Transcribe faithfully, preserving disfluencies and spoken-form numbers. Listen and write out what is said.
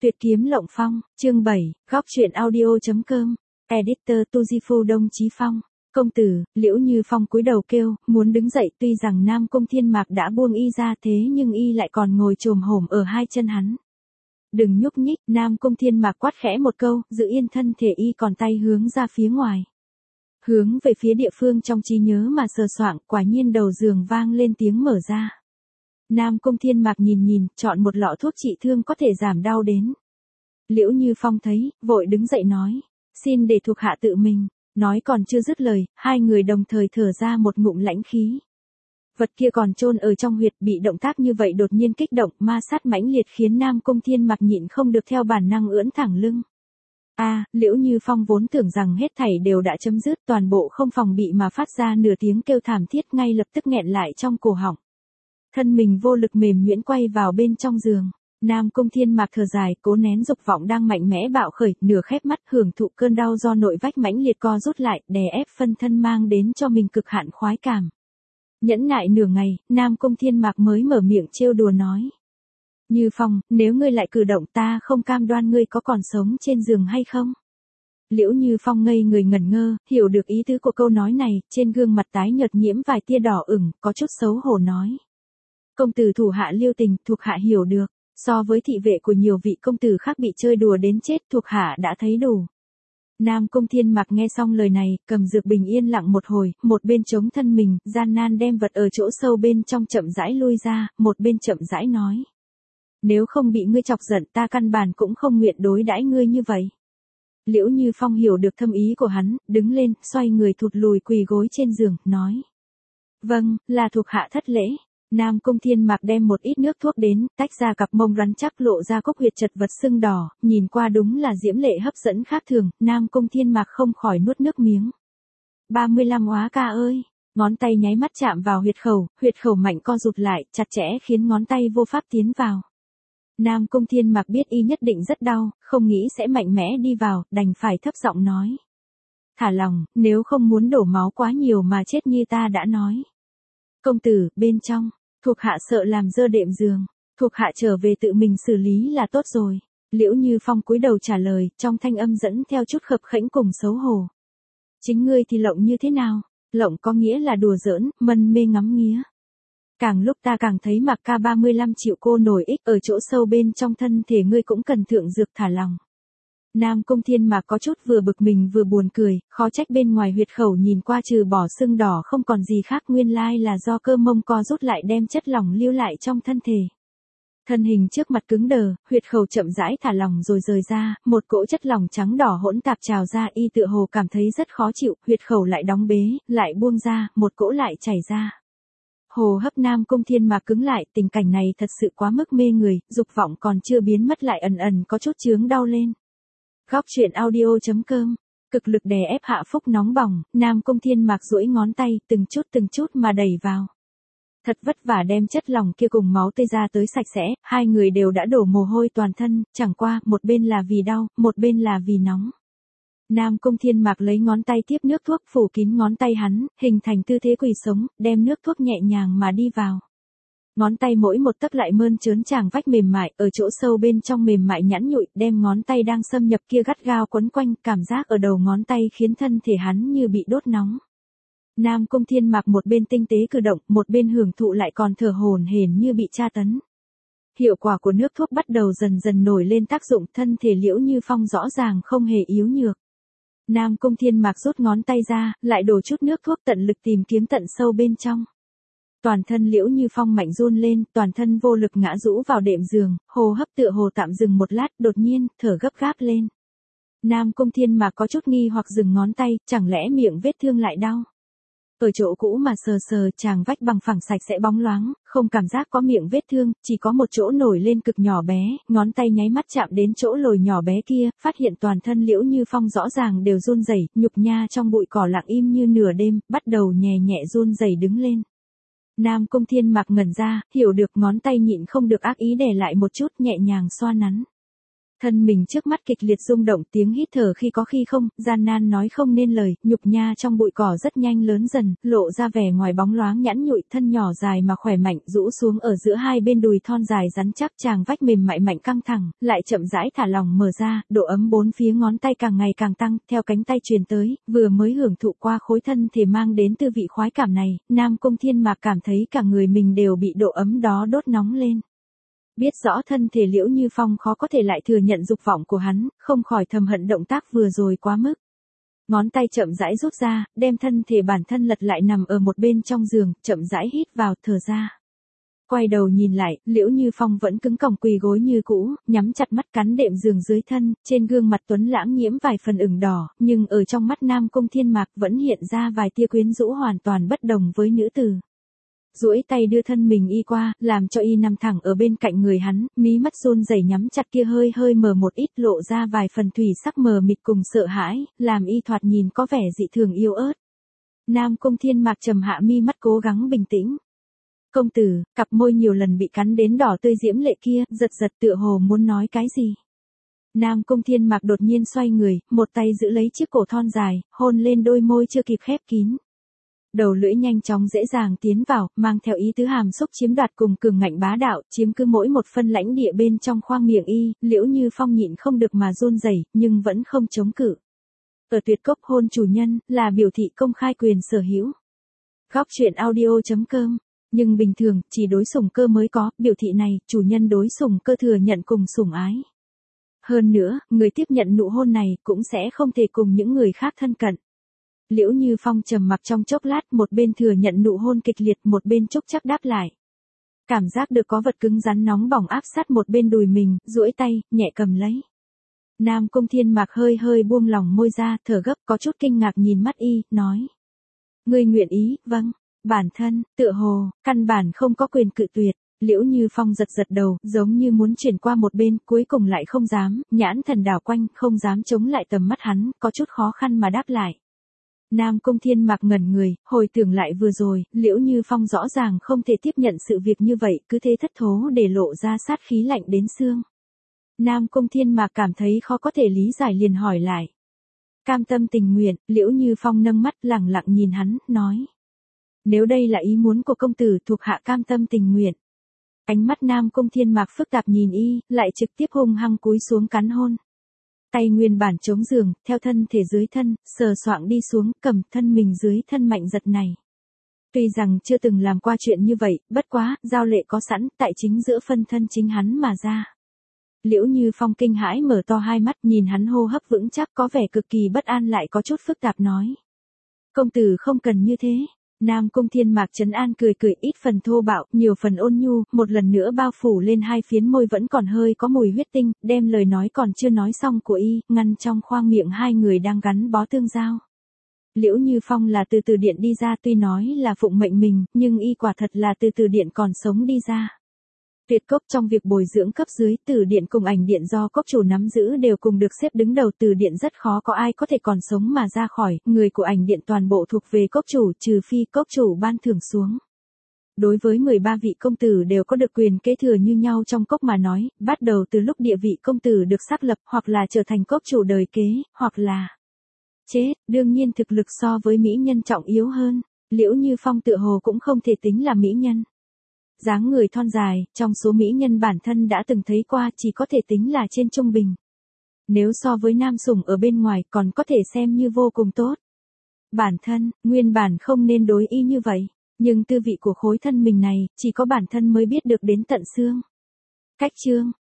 Tuyệt kiếm Lộng Phong, chương bảy, góc truyện audio.com, editor Tujifu Đông Chí Phong, công tử, Liễu Như Phong cúi đầu kêu, muốn đứng dậy tuy rằng Nam Cung Thiên Mạc đã buông y ra thế nhưng y lại còn ngồi chồm hổm ở hai chân hắn. Đừng nhúc nhích, Nam Cung Thiên Mạc quát khẽ một câu, giữ yên thân thể y còn tay hướng ra phía ngoài. Hướng về phía địa phương trong trí nhớ mà sờ soạng, quả nhiên đầu giường vang lên tiếng mở ra. Nam Cung Thiên Mạc nhìn nhìn, chọn một lọ thuốc trị thương có thể giảm đau đến. Liễu Như Phong thấy, vội đứng dậy nói, xin để thuộc hạ tự mình, nói còn chưa dứt lời, hai người đồng thời thở ra một ngụm lãnh khí. Vật kia còn chôn ở trong huyệt, bị động tác như vậy đột nhiên kích động, ma sát mãnh liệt khiến Nam Cung Thiên Mạc nhịn không được theo bản năng ưỡn thẳng lưng. A, à, Liễu Như Phong vốn tưởng rằng hết thảy đều đã chấm dứt, toàn bộ không phòng bị mà phát ra nửa tiếng kêu thảm thiết ngay lập tức nghẹn lại trong cổ họng. Thân mình vô lực mềm nhũn quay vào bên trong giường. Nam Cung Thiên Mạc thở dài, cố nén dục vọng đang mạnh mẽ bạo khởi, nửa khép mắt hưởng thụ cơn đau do nội vách mãnh liệt co rút lại, đè ép phân thân mang đến cho mình cực hạn khoái cảm. Nhẫn nại nửa ngày, Nam Cung Thiên Mạc mới mở miệng trêu đùa nói. Như Phong, nếu ngươi lại cử động ta không cam đoan ngươi có còn sống trên giường hay không? Liễu Như Phong ngây người ngẩn ngơ, hiểu được ý tứ của câu nói này, trên gương mặt tái nhợt nhiễm vài tia đỏ ửng, có chút xấu hổ nói. Công tử thủ hạ Liêu Tình, thuộc hạ hiểu được, so với thị vệ của nhiều vị công tử khác bị chơi đùa đến chết, thuộc hạ đã thấy đủ. Nam Cung Thiên Mạc nghe xong lời này, cầm dược bình yên lặng một hồi, một bên chống thân mình, gian nan đem vật ở chỗ sâu bên trong chậm rãi lui ra, một bên chậm rãi nói. Nếu không bị ngươi chọc giận ta căn bản cũng không nguyện đối đãi ngươi như vậy. Liễu Như Phong hiểu được thâm ý của hắn, đứng lên, xoay người thụt lùi quỳ gối trên giường, nói. Vâng, là thuộc hạ thất lễ. Nam Cung Thiên Mạc đem một ít nước thuốc đến, tách ra cặp mông rắn chắc lộ ra cốc huyệt chật vật sưng đỏ, nhìn qua đúng là diễm lệ hấp dẫn khác thường, Nam Cung Thiên Mạc không khỏi nuốt nước miếng. ba mươi lăm oá ca ơi! Ngón tay nháy mắt chạm vào huyệt khẩu, huyệt khẩu mạnh co rụt lại, chặt chẽ khiến ngón tay vô pháp tiến vào. Nam Cung Thiên Mạc biết y nhất định rất đau, không nghĩ sẽ mạnh mẽ đi vào, đành phải thấp giọng nói. Thả lòng, nếu không muốn đổ máu quá nhiều mà chết như ta đã nói. Công tử, bên trong, thuộc hạ sợ làm dơ đệm giường, thuộc hạ trở về tự mình xử lý là tốt rồi. Liễu Như Phong cúi đầu trả lời, trong thanh âm dẫn theo chút khập khẽnh cùng xấu hổ. Chính ngươi thì lộng như thế nào? Lộng có nghĩa là đùa giỡn, mân mê ngắm nghía. Càng lúc ta càng thấy Mạc ca ba mươi lăm triệu cô nổi ích ở chỗ sâu bên trong thân thể ngươi cũng cần thượng dược thả lòng. Nam Cung Thiên Mạc có chút vừa bực mình vừa buồn cười, khó trách bên ngoài huyệt khẩu nhìn qua trừ bỏ sưng đỏ không còn gì khác, nguyên lai là do cơ mông co rút lại đem chất lỏng lưu lại trong thân thể. Thân hình trước mặt cứng đờ, huyệt khẩu chậm rãi thả lỏng rồi rời ra, một cỗ chất lỏng trắng đỏ hỗn tạp trào ra, y tựa hồ cảm thấy rất khó chịu, huyệt khẩu lại đóng bế, lại buông ra, một cỗ lại chảy ra. Hồ hấp Nam Cung Thiên Mạc cứng lại, tình cảnh này thật sự quá mức mê người, dục vọng còn chưa biến mất lại ẩn ẩn có chút chướng đau lên. Góc truyện audio.com, cực lực đè ép hạ phúc nóng bỏng, Nam Cung Thiên Mạc duỗi ngón tay, từng chút từng chút mà đẩy vào. Thật vất vả đem chất lỏng kia cùng máu tươi ra tới sạch sẽ, hai người đều đã đổ mồ hôi toàn thân, chẳng qua, một bên là vì đau, một bên là vì nóng. Nam Cung Thiên Mạc lấy ngón tay tiếp nước thuốc phủ kín ngón tay hắn, hình thành tư thế quỳ sống, đem nước thuốc nhẹ nhàng mà đi vào. Ngón tay mỗi một tấc lại mơn trớn chàng vách mềm mại, ở chỗ sâu bên trong mềm mại nhẵn nhụi, đem ngón tay đang xâm nhập kia gắt gao quấn quanh, cảm giác ở đầu ngón tay khiến thân thể hắn như bị đốt nóng. Nam Cung Thiên Mạc một bên tinh tế cử động, một bên hưởng thụ lại còn thở hổn hển như bị tra tấn. Hiệu quả của nước thuốc bắt đầu dần dần nổi lên tác dụng, thân thể Liễu Như Phong rõ ràng không hề yếu nhược. Nam Cung Thiên Mạc rút ngón tay ra, lại đổ chút nước thuốc tận lực tìm kiếm tận sâu bên trong. Toàn thân Liễu Như Phong mạnh run lên, toàn thân vô lực ngã rũ vào đệm giường, hô hấp tựa hồ tạm dừng một lát, đột nhiên, thở gấp gáp lên. Nam Cung Thiên Mạc có chút nghi hoặc dừng ngón tay, chẳng lẽ miệng vết thương lại đau. Ở chỗ cũ mà sờ sờ, chàng vách bằng phẳng sạch sẽ bóng loáng, không cảm giác có miệng vết thương, chỉ có một chỗ nổi lên cực nhỏ bé, ngón tay nháy mắt chạm đến chỗ lồi nhỏ bé kia, phát hiện toàn thân Liễu Như Phong rõ ràng đều run rẩy, nhục nha trong bụi cỏ lặng im như nửa đêm, bắt đầu nhẹ nhẹ run rẩy đứng lên. Nam Cung Thiên Mạc ngẩn ra, hiểu được ngón tay nhịn không được ác ý đè lại một chút, nhẹ nhàng xoa nắn. Thân mình trước mắt kịch liệt rung động, tiếng hít thở khi có khi không, gian nan nói không nên lời, nhục nha trong bụi cỏ rất nhanh lớn dần, lộ ra vẻ ngoài bóng loáng nhẵn nhụi, thân nhỏ dài mà khỏe mạnh rũ xuống ở giữa hai bên đùi thon dài rắn chắc, tràng vách mềm mại mạnh căng thẳng, lại chậm rãi thả lỏng mở ra, độ ấm bốn phía ngón tay càng ngày càng tăng, theo cánh tay truyền tới, vừa mới hưởng thụ qua khối thân thể mang đến tư vị khoái cảm này, Nam Cung Thiên Mạc cảm thấy cả người mình đều bị độ ấm đó đốt nóng lên. Biết rõ thân thể Liễu Như Phong khó có thể lại thừa nhận dục vọng của hắn, không khỏi thầm hận động tác vừa rồi quá mức. Ngón tay chậm rãi rút ra, đem thân thể bản thân lật lại nằm ở một bên trong giường, chậm rãi hít vào, thở ra. Quay đầu nhìn lại, Liễu Như Phong vẫn cứng còng quỳ gối như cũ, nhắm chặt mắt cắn đệm giường dưới thân, trên gương mặt tuấn lãng nhiễm vài phần ửng đỏ, nhưng ở trong mắt Nam Cung Thiên Mạc vẫn hiện ra vài tia quyến rũ hoàn toàn bất đồng với nữ tử. Duỗi tay đưa thân mình y qua, làm cho y nằm thẳng ở bên cạnh người hắn, mí mắt run rẩy nhắm chặt kia hơi hơi mở một ít, lộ ra vài phần thủy sắc mờ mịt cùng sợ hãi, làm y thoạt nhìn có vẻ dị thường yếu ớt. Nam Cung Thiên Mạc trầm hạ mi mắt cố gắng bình tĩnh. Công tử, cặp môi nhiều lần bị cắn đến đỏ tươi diễm lệ kia, giật giật tựa hồ muốn nói cái gì. Nam Cung Thiên Mạc đột nhiên xoay người, một tay giữ lấy chiếc cổ thon dài, hôn lên đôi môi chưa kịp khép kín. Đầu lưỡi nhanh chóng dễ dàng tiến vào, mang theo ý tứ hàm xúc chiếm đoạt cùng cường ngạnh bá đạo, chiếm cứ mỗi một phân lãnh địa bên trong khoang miệng y, Liễu Như Phong nhịn không được mà run rẩy, nhưng vẫn không chống cự. Ở tuyệt cốc hôn chủ nhân, là biểu thị công khai quyền sở hữu. Góc truyện audio chấm com. Nhưng bình thường, chỉ đối sủng cơ mới có, biểu thị này, chủ nhân đối sủng cơ thừa nhận cùng sủng ái. Hơn nữa, người tiếp nhận nụ hôn này, cũng sẽ không thể cùng những người khác thân cận. Liễu Như Phong trầm mặc trong chốc lát, một bên thừa nhận nụ hôn kịch liệt, một bên chúc chắc đáp lại. Cảm giác được có vật cứng rắn nóng bỏng áp sát một bên đùi mình, duỗi tay, nhẹ cầm lấy. Nam Cung Thiên Mạc hơi hơi buông lỏng môi ra, thở gấp, có chút kinh ngạc nhìn mắt y, nói. Ngươi nguyện ý, vâng. Bản thân, tựa hồ, căn bản không có quyền cự tuyệt. Liễu Như Phong giật giật đầu, giống như muốn chuyển qua một bên, cuối cùng lại không dám, nhãn thần đảo quanh, không dám chống lại tầm mắt hắn, có chút khó khăn mà đáp lại. Nam Cung Thiên Mạc ngẩn người, hồi tưởng lại vừa rồi, Liễu Như Phong rõ ràng không thể tiếp nhận sự việc như vậy, cứ thế thất thố để lộ ra sát khí lạnh đến xương. Nam Cung Thiên Mạc cảm thấy khó có thể lý giải liền hỏi lại. Cam tâm tình nguyện, Liễu Như Phong nâng mắt lẳng lặng nhìn hắn, nói. Nếu đây là ý muốn của công tử, thuộc hạ cam tâm tình nguyện. Ánh mắt Nam Cung Thiên Mạc phức tạp nhìn y, lại trực tiếp hung hăng cúi xuống cắn hôn. Tay nguyên bản chống giường, theo thân thể dưới thân, sờ soạng đi xuống, cầm thân mình dưới thân mạnh giật này. Tuy rằng chưa từng làm qua chuyện như vậy, bất quá, giao lệ có sẵn, tại chính giữa phân thân chính hắn mà ra. Liễu Như Phong kinh hãi mở to hai mắt, nhìn hắn hô hấp vững chắc, có vẻ cực kỳ bất an, lại có chút phức tạp nói. Công tử không cần như thế. Nam Cung Thiên Mạc trấn an cười cười, ít phần thô bạo, nhiều phần ôn nhu, một lần nữa bao phủ lên hai phiến môi vẫn còn hơi có mùi huyết tinh, đem lời nói còn chưa nói xong của y, ngăn trong khoang miệng hai người đang gắn bó tương giao. Liễu Như Phong là từ từ điện đi ra, tuy nói là phụng mệnh mình, nhưng y quả thật là từ từ điện còn sống đi ra. Tuyệt cốc trong việc bồi dưỡng cấp dưới, Tử Điện cùng Ảnh Điện do cốc chủ nắm giữ đều cùng được xếp đứng đầu. Tử Điện rất khó có ai có thể còn sống mà ra khỏi, người của Ảnh Điện toàn bộ thuộc về cốc chủ, trừ phi cốc chủ ban thưởng xuống. Đối với mười ba vị công tử đều có được quyền kế thừa như nhau trong cốc mà nói, bắt đầu từ lúc địa vị công tử được xác lập, hoặc là trở thành cốc chủ đời kế, hoặc là chết. Đương nhiên thực lực so với mỹ nhân trọng yếu hơn, Liễu Như Phong tựa hồ cũng không thể tính là mỹ nhân. Dáng người thon dài, trong số mỹ nhân bản thân đã từng thấy qua, chỉ có thể tính là trên trung bình. Nếu so với nam sủng ở bên ngoài, còn có thể xem như vô cùng tốt. Bản thân, nguyên bản không nên đối y như vậy, nhưng tư vị của khối thân mình này, chỉ có bản thân mới biết được đến tận xương. Cách chương